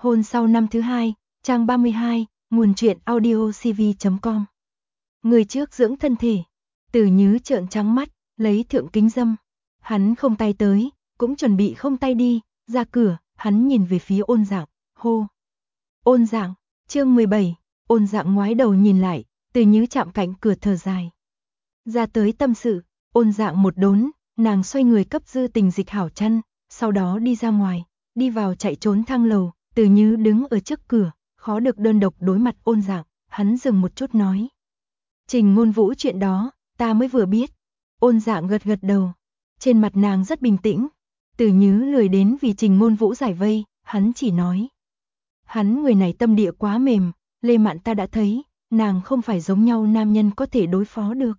Hôn sau năm thứ hai, trang 32, nguồn truyện audio cv.com. Người trước dưỡng thân thể. Từ Nhứ trợn trắng mắt, lấy thượng kính dâm. Hắn không tay tới, cũng chuẩn bị không tay đi, ra cửa, hắn nhìn về phía Ôn Dạng, hô. Ôn Dạng, chương 17, Ôn Dạng ngoái đầu nhìn lại, Từ Nhứ chạm cạnh cửa thở dài. Ra tới tâm sự, Ôn Dạng một đốn, nàng xoay người cấp Dư Tình dịch hảo chăn, sau đó đi ra ngoài, đi vào chạy trốn thang lầu. Từ Nhứ đứng ở trước cửa, khó được đơn độc đối mặt Ôn Dạng, hắn dừng một chút nói. Trình Ngôn Vũ chuyện đó, ta mới vừa biết. Ôn Dạng gật gật đầu, trên mặt nàng rất bình tĩnh. Từ Nhứ lười đến vì Trình Ngôn Vũ giải vây, hắn chỉ nói. Hắn người này tâm địa quá mềm, Lê Mạn ta đã thấy, nàng không phải giống nhau nam nhân có thể đối phó được.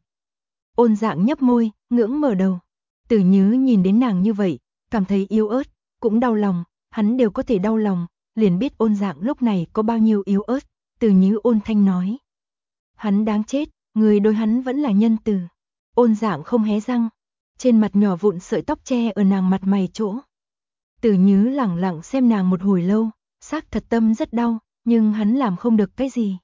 Ôn Dạng nhấp môi, ngưỡng mở đầu. Từ Nhứ nhìn đến nàng như vậy, cảm thấy yếu ớt, cũng đau lòng, hắn đều có thể đau lòng. Liền biết Ôn Dạng lúc này có bao nhiêu yếu ớt. Từ Nhứ ôn thanh nói. Hắn đáng chết, người đối hắn vẫn là nhân từ. Ôn Dạng không hé răng, trên mặt nhỏ vụn sợi tóc che ở nàng mặt mày chỗ. Từ Nhứ lẳng lặng xem nàng một hồi lâu, xác thật tâm rất đau, nhưng hắn làm không được cái gì.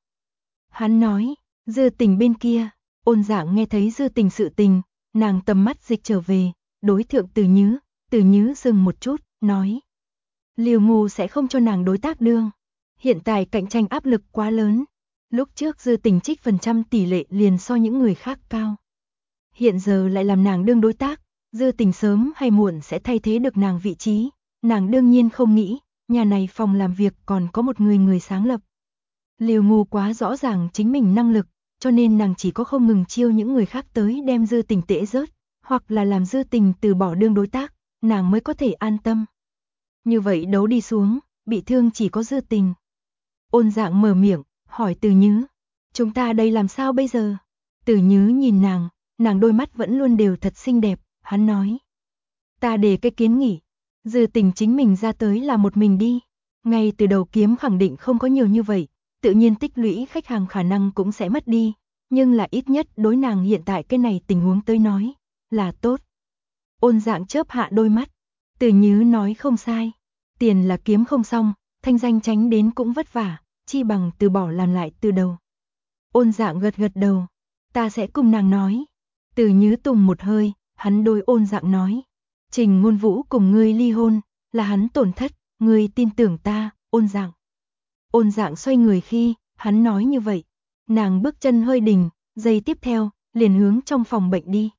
Hắn nói, Dư Tình bên kia. Ôn Dạng nghe thấy Dư Tình sự tình, nàng tầm mắt dịch trở về, đối thượng Từ Nhứ. Từ Nhứ dừng một chút, nói. Liêu Ngu sẽ không cho nàng đối tác đương. Hiện tại cạnh tranh áp lực quá lớn. Lúc trước Dư Tình trích phần trăm tỷ lệ liền so những người khác cao. Hiện giờ lại làm nàng đương đối tác, Dư Tình sớm hay muộn sẽ thay thế được nàng vị trí. Nàng đương nhiên không nghĩ, nhà này phòng làm việc còn có một người sáng lập. Liêu Ngu quá rõ ràng chính mình năng lực, cho nên nàng chỉ có không ngừng chiêu những người khác tới đem Dư Tình tễ rớt, hoặc là làm Dư Tình từ bỏ đương đối tác, nàng mới có thể an tâm. Như vậy đấu đi xuống, bị thương chỉ có Dư Tình. Ôn Dạng mở miệng, hỏi Từ Nhứ. Chúng ta đây làm sao bây giờ? Từ Nhứ nhìn nàng đôi mắt vẫn luôn đều thật xinh đẹp, hắn nói. Ta đề cái kiến nghị, Dư Tình chính mình ra tới là một mình đi. Ngay từ đầu kiếm khẳng định không có nhiều như vậy, tự nhiên tích lũy khách hàng khả năng cũng sẽ mất đi. Nhưng là ít nhất đối nàng hiện tại cái này tình huống tới nói, là tốt. Ôn Dạng chớp hạ đôi mắt, Từ Nhứ nói không sai. Tiền là kiếm không xong, thanh danh tránh đến cũng vất vả, chi bằng từ bỏ làm lại từ đầu. Ôn Dạng gật gật đầu, ta sẽ cùng nàng nói. Từ Nhứ tùng một hơi, hắn đối Ôn Dạng nói. Trình Ngôn Vũ cùng ngươi ly hôn, là hắn tổn thất, ngươi tin tưởng ta, Ôn Dạng. Ôn Dạng xoay người khi, hắn nói như vậy. Nàng bước chân hơi đình, giây tiếp theo, liền hướng trong phòng bệnh đi.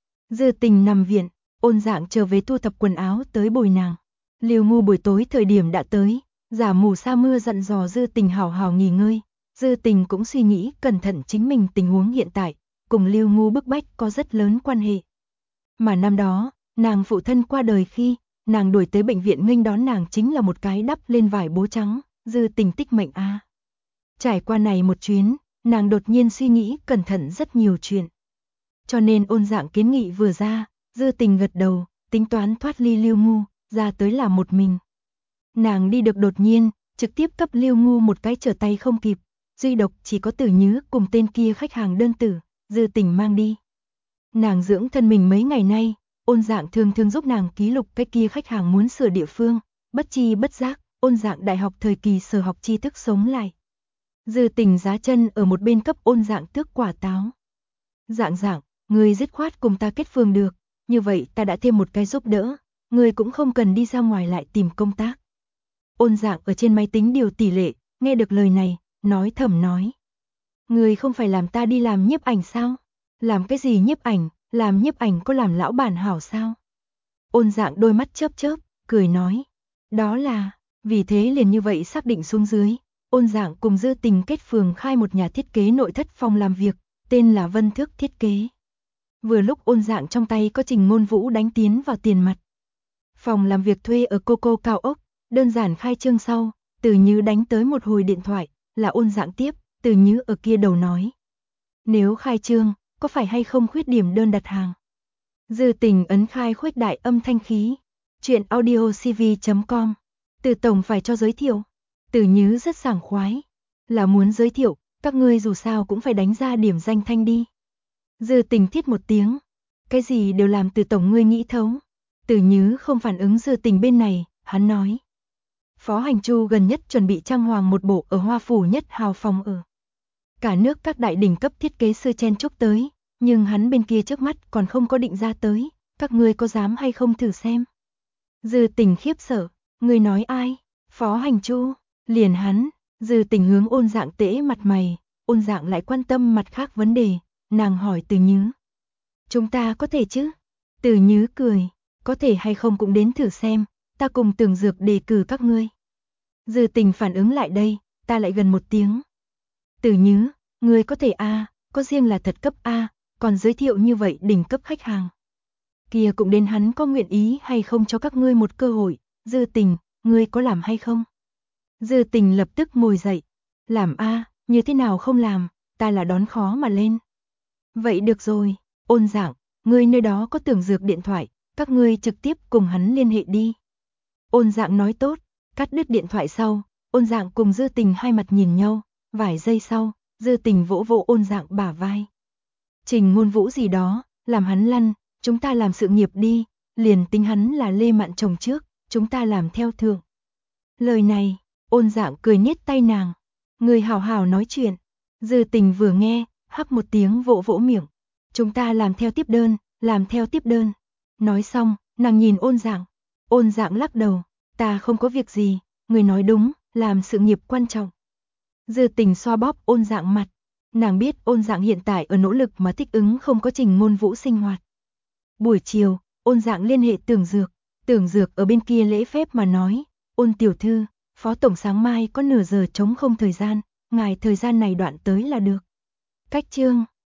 Dư Tình nằm viện, Ôn Dạng trở về thu thập quần áo tới bồi nàng. Liêu Ngu buổi tối thời điểm đã tới, giả mù sa mưa dặn dò Dư Tình hảo hảo nghỉ ngơi. Dư Tình cũng suy nghĩ cẩn thận chính mình tình huống hiện tại, cùng Liêu Ngu bức bách có rất lớn quan hệ. Mà năm đó, nàng phụ thân qua đời khi, nàng đuổi tới bệnh viện nghênh đón nàng chính là một cái đắp lên vải bố trắng, Dư Tình tích mệnh a. Trải qua này một chuyến, nàng đột nhiên suy nghĩ cẩn thận rất nhiều chuyện. Cho nên Ôn Dạng kiến nghị vừa ra, Dư Tình gật đầu, tính toán thoát ly Liêu Ngu, ra tới là một mình. Nàng đi được đột nhiên, trực tiếp cấp Liêu Ngu một cái trở tay không kịp, duy độc chỉ có Từ Nhứ cùng tên kia khách hàng đơn tử, Dư Tình mang đi. Nàng dưỡng thân mình mấy ngày nay, Ôn Dạng thường giúp nàng ký lục cái kia khách hàng muốn sửa địa phương, bất chi bất giác, Ôn Dạng đại học thời kỳ sở học tri thức sống lại. Dư Tình giá chân ở một bên cấp Ôn Dạng tước quả táo. Dạng, người dứt khoát cùng ta kết phường được, như vậy ta đã thêm một cái giúp đỡ, người cũng không cần đi ra ngoài lại tìm công tác. Ôn Dạng ở trên máy tính điều tỷ lệ, nghe được lời này, nói thầm nói. Người không phải làm ta đi làm nhiếp ảnh sao? Làm cái gì nhiếp ảnh, làm nhiếp ảnh có làm lão bản hảo sao? Ôn Dạng đôi mắt chớp chớp, cười nói. Đó là, vì thế liền như vậy xác định xuống dưới. Ôn Dạng cùng Dư Tình kết phường khai một nhà thiết kế nội thất phòng làm việc, tên là Vân Thước Thiết Kế. Vừa lúc Ôn Dạng trong tay có Trình Ngôn Vũ đánh tiến vào tiền mặt. Phòng làm việc thuê ở Coco Cao Ốc, đơn giản khai trương sau, Từ Nhứ đánh tới một hồi điện thoại, là Ôn Dạng tiếp, Từ Nhứ ở kia đầu nói. Nếu khai trương, có phải hay không khuyết điểm đơn đặt hàng? Dư Tình ấn khai khuếch đại âm thanh khí. Chuyện audio cv.com. Từ tổng phải cho giới thiệu. Từ Nhứ rất sảng khoái. Là muốn giới thiệu, các ngươi dù sao cũng phải đánh ra điểm danh thanh đi. Dư Tình thiết một tiếng. Cái gì đều làm Từ tổng ngươi nghĩ thấu. Từ Nhứ không phản ứng Dư Tình bên này, hắn nói. Phó Hành Chu gần nhất chuẩn bị trang hoàng một bộ ở Hoa Phủ nhất hào phòng ở. Cả nước các đại đỉnh cấp thiết kế sư chen chúc tới, nhưng hắn bên kia trước mắt còn không có định ra tới, các ngươi có dám hay không thử xem. Dư Tình khiếp sợ, ngươi nói ai? Phó Hành Chu, liền hắn. Dư Tình hướng Ôn Dạng tễ mặt mày, Ôn Dạng lại quan tâm mặt khác vấn đề, nàng hỏi Từ Nhứ. Chúng ta có thể chứ? Từ Nhứ cười, có thể hay không cũng đến thử xem, ta cùng Tưởng Dược đề cử các ngươi. Dư Tình phản ứng lại đây, ta lại gần một tiếng. Từ Nhứ, ngươi có thể có riêng là thật cấp còn giới thiệu như vậy đỉnh cấp khách hàng. Kia cũng đến hắn có nguyện ý hay không cho các ngươi một cơ hội, Dư Tình, ngươi có làm hay không? Dư Tình lập tức ngồi dậy, làm như thế nào không làm, ta là đón khó mà lên. Vậy được rồi, Ôn Dạng, ngươi nơi đó có Tưởng Dược điện thoại, các ngươi trực tiếp cùng hắn liên hệ đi. Ôn Dạng nói tốt, cắt đứt điện thoại sau, Ôn Dạng cùng Dư Tình hai mặt nhìn nhau, vài giây sau, Dư Tình vỗ vỗ Ôn Dạng bả vai. Trình Ngôn Vũ gì đó, làm hắn lăn, chúng ta làm sự nghiệp đi, liền tính hắn là Lê Mạn chồng trước, chúng ta làm theo thượng. Lời này, Ôn Dạng cười niết tay nàng, người hào hào nói chuyện. Dư Tình vừa nghe, hắc một tiếng vỗ vỗ miệng. Chúng ta làm theo tiếp đơn, làm theo tiếp đơn. Nói xong, nàng nhìn Ôn Dạng. Ôn Dạng lắc đầu, ta không có việc gì, người nói đúng, làm sự nghiệp quan trọng. Dư Tình xoa bóp Ôn Dạng mặt. Nàng biết Ôn Dạng hiện tại ở nỗ lực mà thích ứng không có Trình Ngôn Vũ sinh hoạt. Buổi chiều, Ôn Dạng liên hệ Tưởng Dược ở bên kia lễ phép mà nói, Ôn tiểu thư, Phó tổng sáng mai có nửa giờ trống không thời gian, ngài thời gian này đoạn tới là được. Cách chương